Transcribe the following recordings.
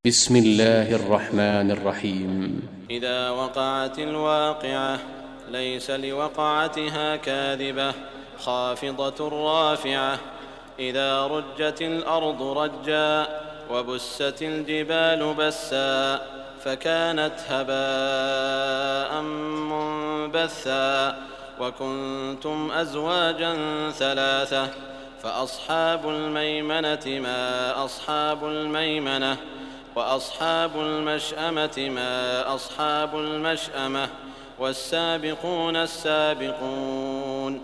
بسم الله الرحمن الرحيم. إذا وقعت الواقعة ليس لوقعتها كاذبة خافضة رافعة. إذا رجت الأرض رجا وبست الجبال بسا فكانت هباء منبثا وكنتم أزواجا ثلاثة فأصحاب الميمنة ما أصحاب الميمنة وأصحاب المشأمة ما أصحاب المشأمة والسابقون السابقون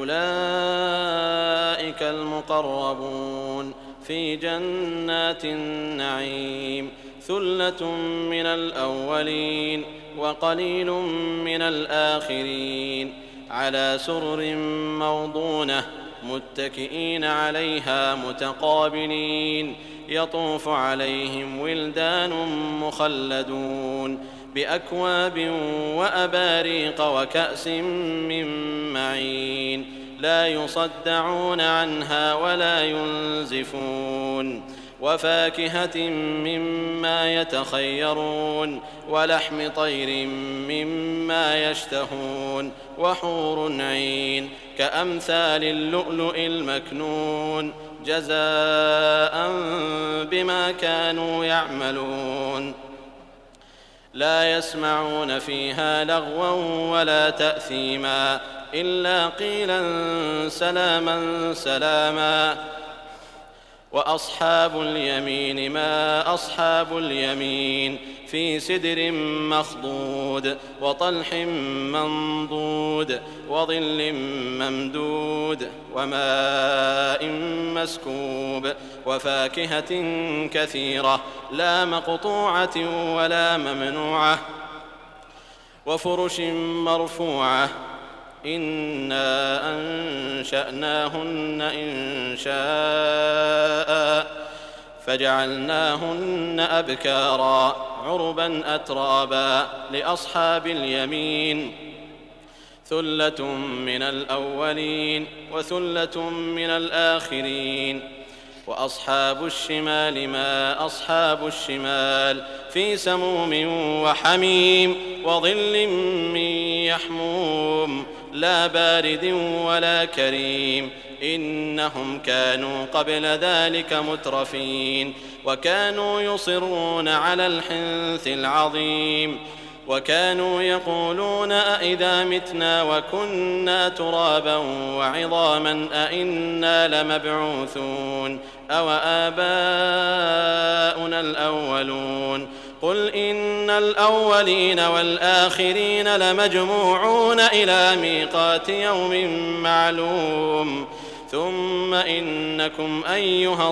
أولئك المقربون في جنات النعيم ثلة من الأولين وقليل من الآخرين على سرر موضونة متكئين عليها متقابلين يطوف عليهم ولدان مخلدون بأكواب وأباريق وكأس من معين لا يصدعون عنها ولا ينزفون وفاكهة مما يتخيرون ولحم طير مما يشتهون وحور عين كأمثال اللؤلؤ المكنون جزاء بما كانوا يعملون لا يسمعون فيها لغوا ولا تأثيما إلا قيلا سلاما سلاما وأصحاب اليمين ما أصحاب اليمين في سدر مخضود وطلح منضود وظل ممدود وماء مسكوب وفاكهة كثيرة لا مقطوعة ولا ممنوعة وفرش مرفوعة إنا أنشأناهن إنشاء فجعلناهن أبكارا عربا أترابا لأصحاب اليمين ثلة من الأولين وثلة من الآخرين وأصحاب الشمال ما أصحاب الشمال في سموم وحميم وظل من يحموم لا بارد ولا كريم إنهم كانوا قبل ذلك مترفين وكانوا يصرون على الحنث العظيم وكانوا يقولون أئذا متنا وكنا ترابا وعظاما أئنا لمبعوثون أو آباؤنا الأولون قل إن الأولين والآخرين لمجموعون إلى ميقات يوم معلوم ثم إنكم أيها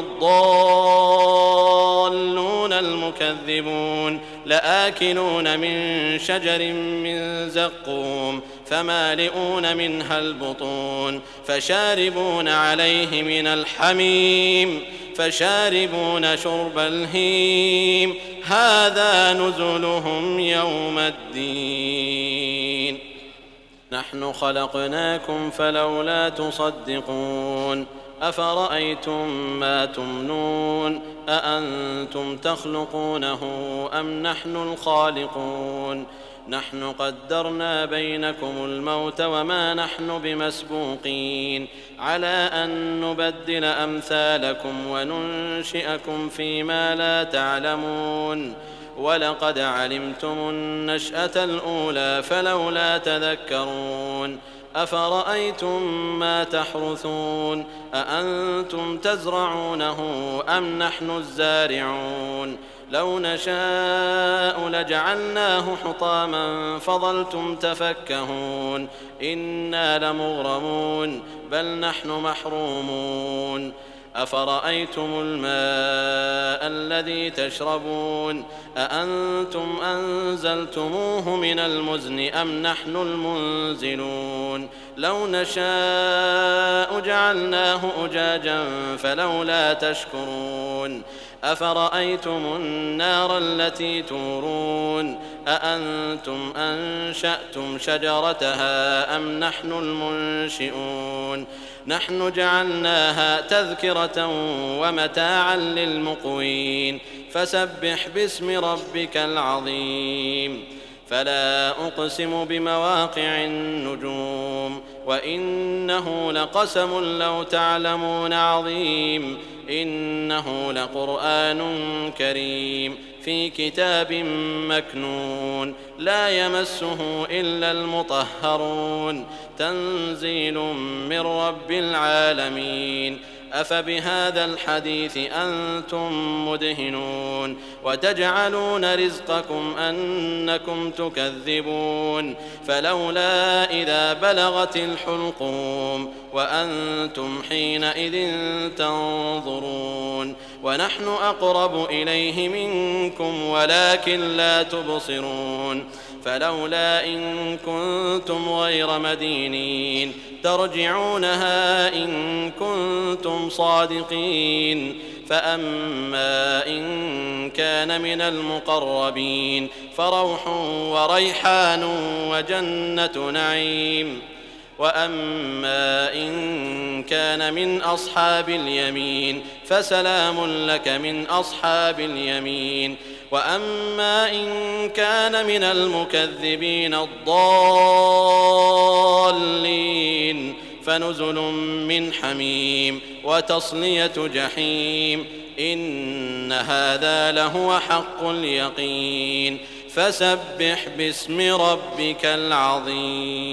الضالون المكذبون لآكلون من شجر من زقوم فمالئون منها البطون فشاربون عليه من الحميم فشاربون شرب الهيم هذا نزلهم يوم الدين نحن خلقناكم فلولا تصدقون أفرأيتم ما تمنون أأنتم تخلقونه أم نحن الخالقون نحن قدرنا بينكم الموت وما نحن بمسبوقين على أن نبدل أمثالكم وننشئكم فيما لا تعلمون ولقد علمتم النشأة الأولى فلولا تذكرون أفرأيتم ما تحرثون أأنتم تزرعونه أم نحن الزارعون لو نشاء لجعلناه حطاما فظلتم تفكهون إنا لمغرمون بل نحن محرومون أفرأيتم الماء الذي تشربون أأنتم أنزلتموه من المزن أم نحن المنزلون لو نشاء جعلناه أجاجا فلولا تشكرون أفرأيتم النار التي تورون أأنتم أنشأتم شجرتها أم نحن المنشئون نحن جعلناها تذكرة ومتاعا للمقوين فسبح باسم ربك العظيم فلا أقسم بمواقع النجوم وإنه لقسم لو تعلمون عظيم إنه لقرآن كريم في كتاب مكنون لا يمسه إلا المطهرون تنزيل من رب العالمين أفبهذا الحديث أنتم مدهنون وتجعلون رزقكم أنكم تكذبون فلولا إذا بلغت الحلقوم وأنتم حينئذ تنظرون ونحن أقرب إليه منكم ولكن لا تبصرون فلولا إن كنتم غير مدينين ترجعونها إن كنتم صادقين فأما إن كان من المقربين فروح وريحان وجنة نعيم وأما إن كان من أصحاب اليمين فسلام لك من أصحاب اليمين وأما إن كان من المكذبين الضالين فنزل من حميم وتصلية جحيم إن هذا لهو حق اليقين فسبح باسم ربك العظيم.